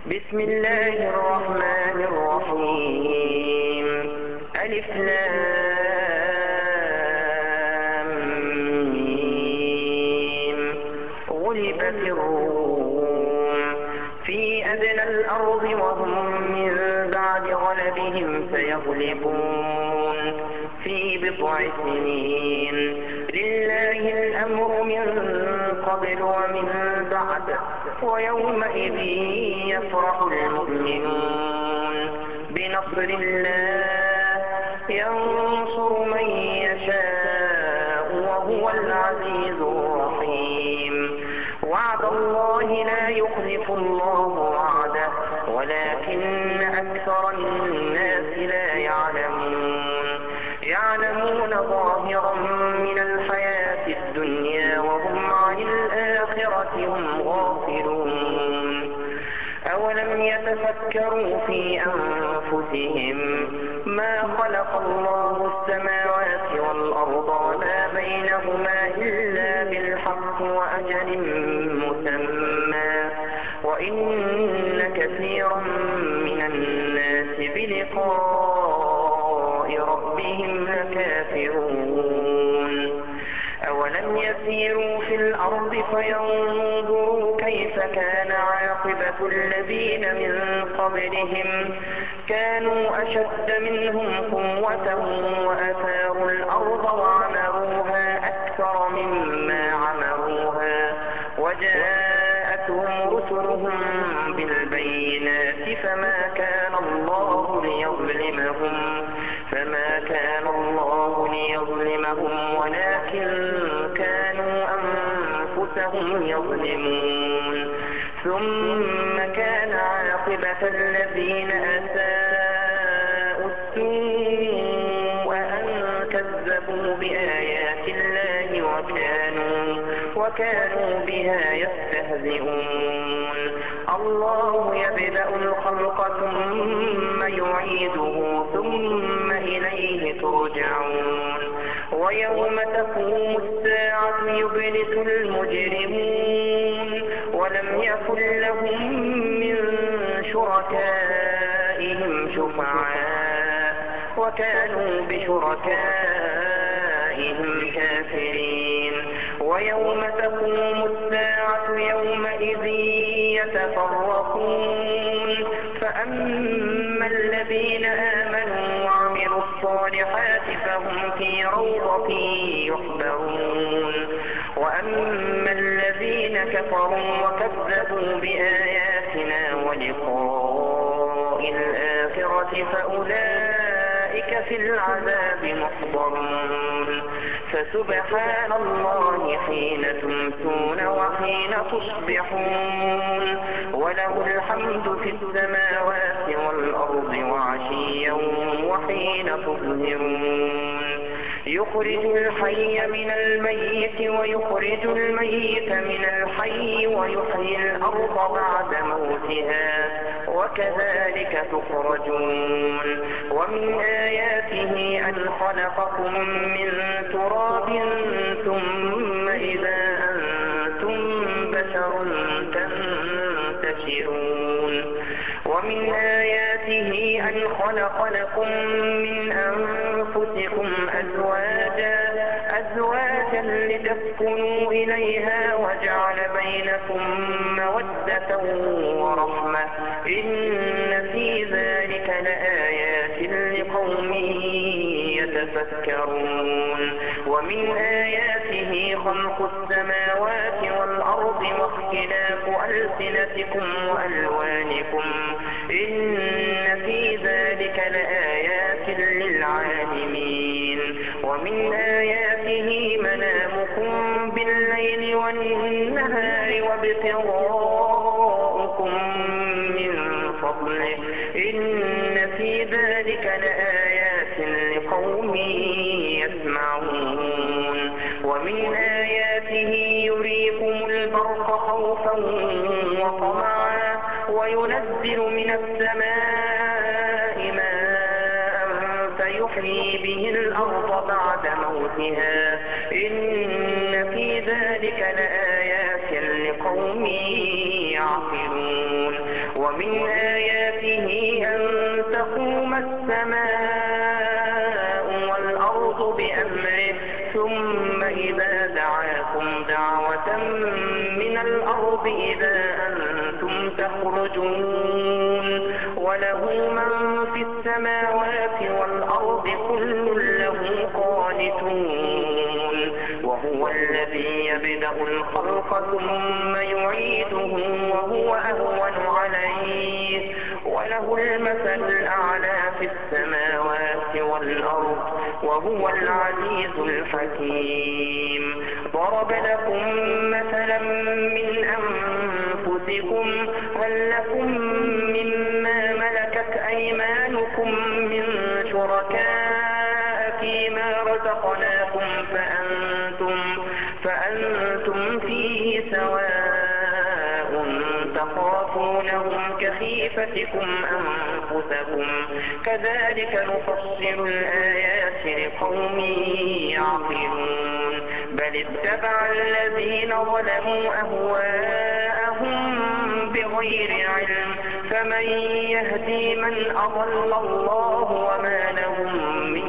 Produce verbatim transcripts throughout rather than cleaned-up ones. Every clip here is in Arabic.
بسم الله الرحمن الرحيم. ألف لام ميم. غلبت الروم في أدنى الأرض وهم من بعد غلبهم سيغلبون في بضع سنين. لله الأمر من قبل ومن بعد ويومئذ يفرح المؤمنون بنصر الله ينصر من يشاء وهو العزيز الرحيم. وعد الله لا يخلف الله وعده ولكن أكثر الناس لا يعلمون. يعلمون ظاهرا من الحياة الدنيا وهم عن الآخرة هم غافلون. أولم يتفكروا في أنفسهم ما خلق الله السماوات والأرض وما بينهما إلا بالحق وأجل مسمى وإن كثيرا من الناس بلقاء ربهم لكافرون. أولم يسيروا في الأرض فينظروا كيف كان عاقبة الذين من قبلهم كانوا أشد منهم قوة وأثاروا الأرض وعمروها أكثر مما عمروها وجاءتهم رسلهم بالبينات فما كان الله ليظلمهم فما كان الله ليظلمهم ولكن كانوا أنفسهم يظلمون. ثم كان عاقبة الذين أساءوا السوء أن كذبوا بآيات الله وكانوا, وكانوا بها يستهزئون. الله يبدأ الخلق ثم يعيده ثم إليه ترجعون. ويوم تقوم الساعة يبلس المجرمون ولم يكن لهم من شركائهم شفعاء وكانوا بشركائهم كافرين. ويوم تقوم الساعة يومئذ يتفرقون فأما الذين آمنوا وعملوا الصالحات فهم في روضة يحبرون وأما الذين كفروا وكذبوا بآياتنا ولقاء الآخرة فأولئك في العذاب محضرون. فسبحان الله حين تمسون وحين تصبحون وله الحمد في السماوات والأرض وعشيا وحين تظهرون. يخرج الحي من الميت ويخرج الميت من الحي ويحيي الأرض بعد موتها وكذلك تخرجون. ومن آياته أن خلقكم من تراب ثم إذا أنتم بشر تنتشرون. ومن آياته أن خلق لكم من أنفسكم أزواجا أزواجا لتسكنوا إليها وجعل بينكم مودة ورحمة إن في ذلك لآيات لقوم يتفكرون. ومن آياته خلق السماوات والأرض واختلاف ألسنتكم وألوانكم إن في ذلك لآيات للعالمين. ومن آياته منامكم بالليل والنهار وابتغاؤكم من فضله إن في ذلك لآيات لقوم يسمعون. ومن آياته يريكم البرق خوفا وطمعا وينزل من السماء ماء فيحيي به الأرض بعد موتها إن في ذلك لآيات لقوم يعقلون. ومن آياته أن تقوم السماء والأرض بأمره ثم إذا دعاكم دعوة من الأرض إذا أنتم تخرجون وله من في السماوات والأرض كل له قانتون وهو الذي يبدأ الخلق ثم يعيده وهو أهون عليه وله المثل الأعلى في السماوات والأرض وهو العزيز الحكيم. ضرب لكم مثلا من أنفسكم هل لكم مما ملكت أيمانكم من شركاء فيما رزقناكم فأنتم, فأنتم فيه سواء تخافونهم كخيفتكم أنفسكم كذلك نفصل الآيات لقوم يعقلون. بل اتبع الذين ظلموا أهواءهم بغير علم فمن يهدي من أضل الله وما لهم من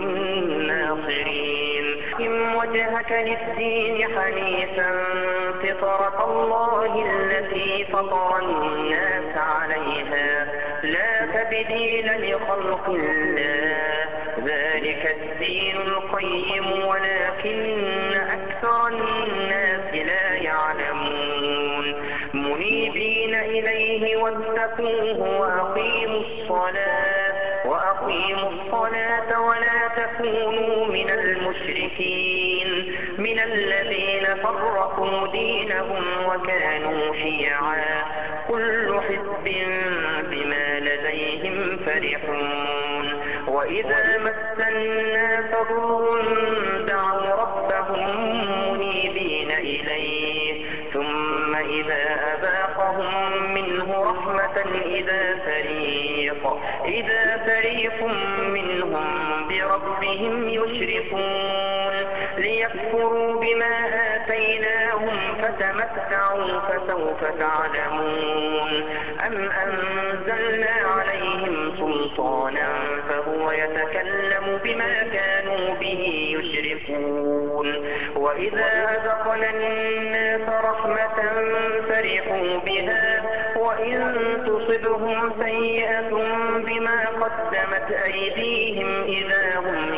ناصرين. أقم وجهك للدين حنيفا فطرة الله التي فطر الناس عليها لا تبديل لخلق الله ذلك الدين القيم ولكن أكثر الناس لا يعلمون. منيبين إليه واتقوه وأقيموا الصلاة وأقيموا الصلاة ولا تكونوا من المشركين من الذين فرقوا دينهم وكانوا شيعا كل حزب بما لديهم فرحون. وإذا مس الناس ضر دعوا ربهم منيبين إليه ثم إذا أذاقهم منه رحمة إذا فريق, إذا فريق منهم بربهم يشركون ليكفروا بما آتيناهم فتمتعوا فسوف تعلمون. أم أنزلنا عليهم سلطانا فهو يتكلم بما كانوا به يشركون. وإذا أذقنا الناس رحمة فرحوا بها وإن تصبهم سيئة بما قدمت أيديهم إذا هم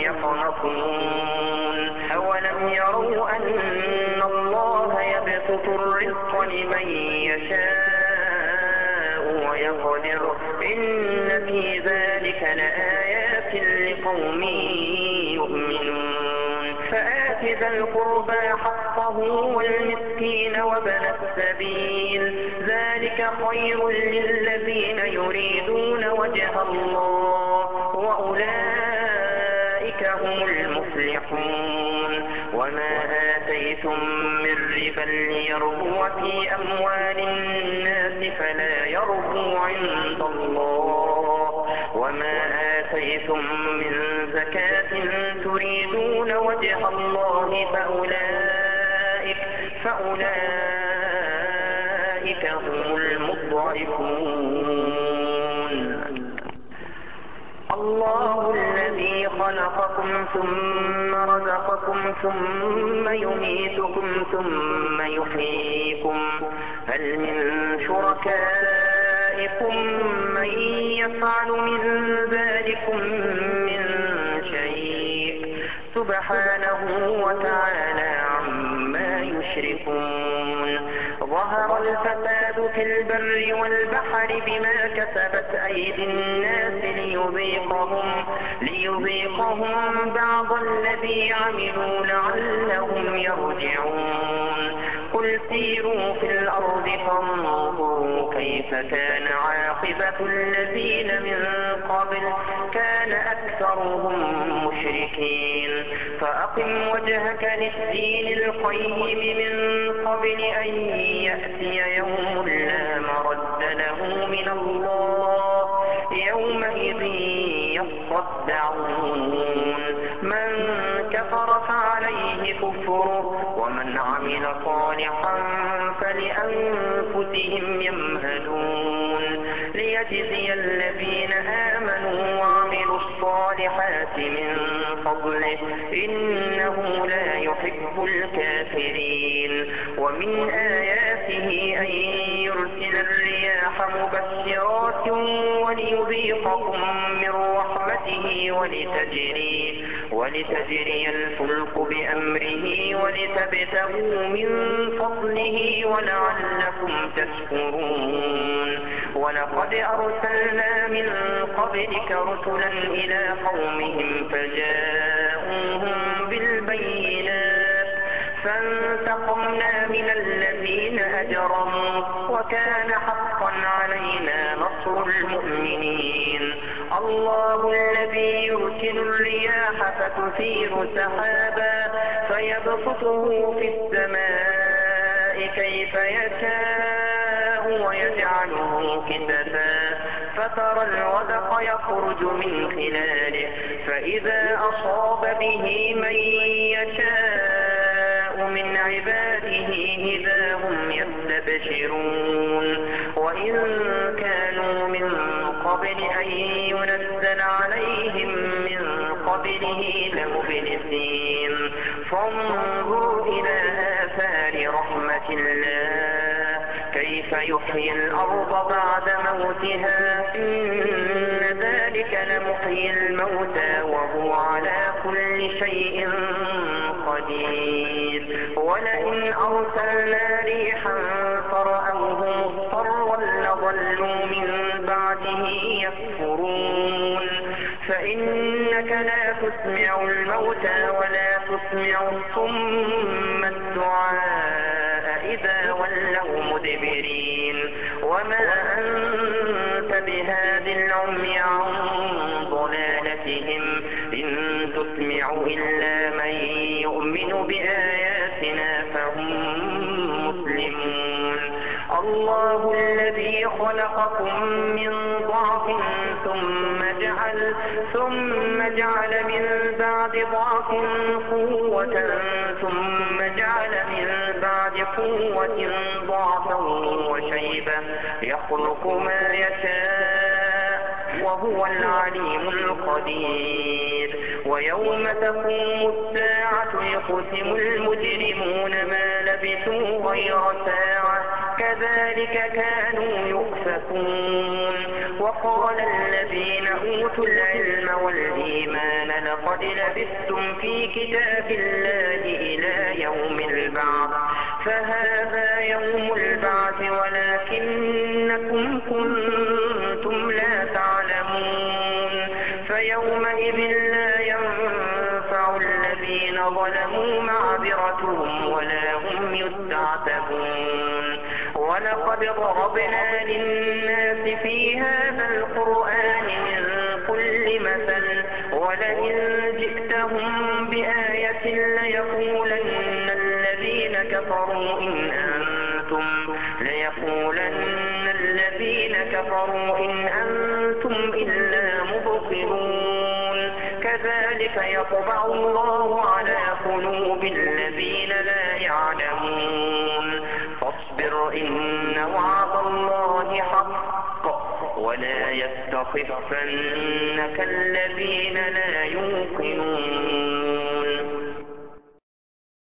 يقنطون. أولم يروا أن الله يبسط الرزق لمن يشاء ويقدر إن في ذلك لآيات لقوم يؤمنون. فآت ذا القربى حقه والمسكين وابن السبيل ذلك خير للذين يريدون وجه الله وأولئك هم المفلحون. وما آتيتم من ربا ليربو في أموال الناس فلا يربو عند الله وما آتيتم من زكاة تريدون وجه الله فأولئك, فأولئك هم المضعفون. الله الذي خلقكم ثم رزقكم ثم يميتكم ثم يحييكم هل من شركائكم من يفعل من ذلكم من شيء سبحانه وتعالى عما يشركون. ظهر الفساد في البر والبحر بما كسبت أيدي الناس ليذيقهم, ليذيقهم بعض الذي عملوا لعلهم يرجعون. قل سيروا في الأرض فانظروا كيف كان عاقبة الذين من قبل كان أكثرهم مشركين. فأقم وجهك للدين القيم من قبل أن يأتي يوم لا مرد له من الله يومئذ يصدعون. من كفر فعليه كفره ومن عمل صالحا فلأنفسهم يمهدون. ليجزي الذين آمنوا وعملوا الصالحات من فضله إنه لا يحب الكافرين. ومن آياته أن يرسل الرياح مبشرات وليذيقكم من رحمته ولتجري, ولتجري الفلك بأمره ولتبتغوا من فضله ولعلكم تشكرون. ولقد أرسلنا من قبلك رسلا إلى قومهم فجاءوهم بالبينات فانتقمنا من الذين أجرموا وكان حقا علينا نصر المؤمنين. الله الذي يرسل الرياح فتثير سحابا فيبسطه في السماء كيف يشاء ويجعله كسفا فترى الودق يخرج من خلاله فإذا أصاب به من يشاء من عباده إذا هم يستبشرون. وإن كانوا من قبل أن ينزل عليهم من قبله لمبلسين. فانظروا إلى آثار رحمة الله كيف يحيي الأرض بعد موتها إن ذلك لمحيي الموتى وهو على كل شيء قدير. ولئن أرسلنا ريحا فرأوه مصفرا لظلوا من بعده يكفرون. فإنك لا تسمع الموتى ولا تسمع الصم الدعاء إذا ولوا مدبرين. وما أنت بهاد العمي عن ضلالتهم إن تسمع إلا من يؤمن بآياتنا فهم مسلمون. الله الذي خلقكم من ضعف ثم جعل ثم جعل من بعد ضعف قوة ثم جعل من بعد قوة ضعفا وشيبة يخلق ما يشاء وهو العليم القدير. ويوم تقوم الساعة يقسم المجرمون ما لبثوا غير ساعة كذلك كانوا يؤفكون. وقال الذين أوتوا العلم والإيمان لقد لبثتم في كتاب الله إلى يوم البعث فهذا يوم البعث ولكنكم كنتم لا تعلمون. فيومئذ لا ينفع الذين ظلموا معذرتهم ولا هم يستعتبون. ولقد ضربنا للناس في هذا القرآن من كل مثل ولئن جئتهم بآية ليقولن الذين كفروا إن أنتم ليقولن الذين كفروا إن أنتم إلا مبطلون. كذلك يطبع الله على قلوب الذين لا يعلمون. فاصبر إن وعد الله حق ولا يستخفنك الذين لا يوقنون.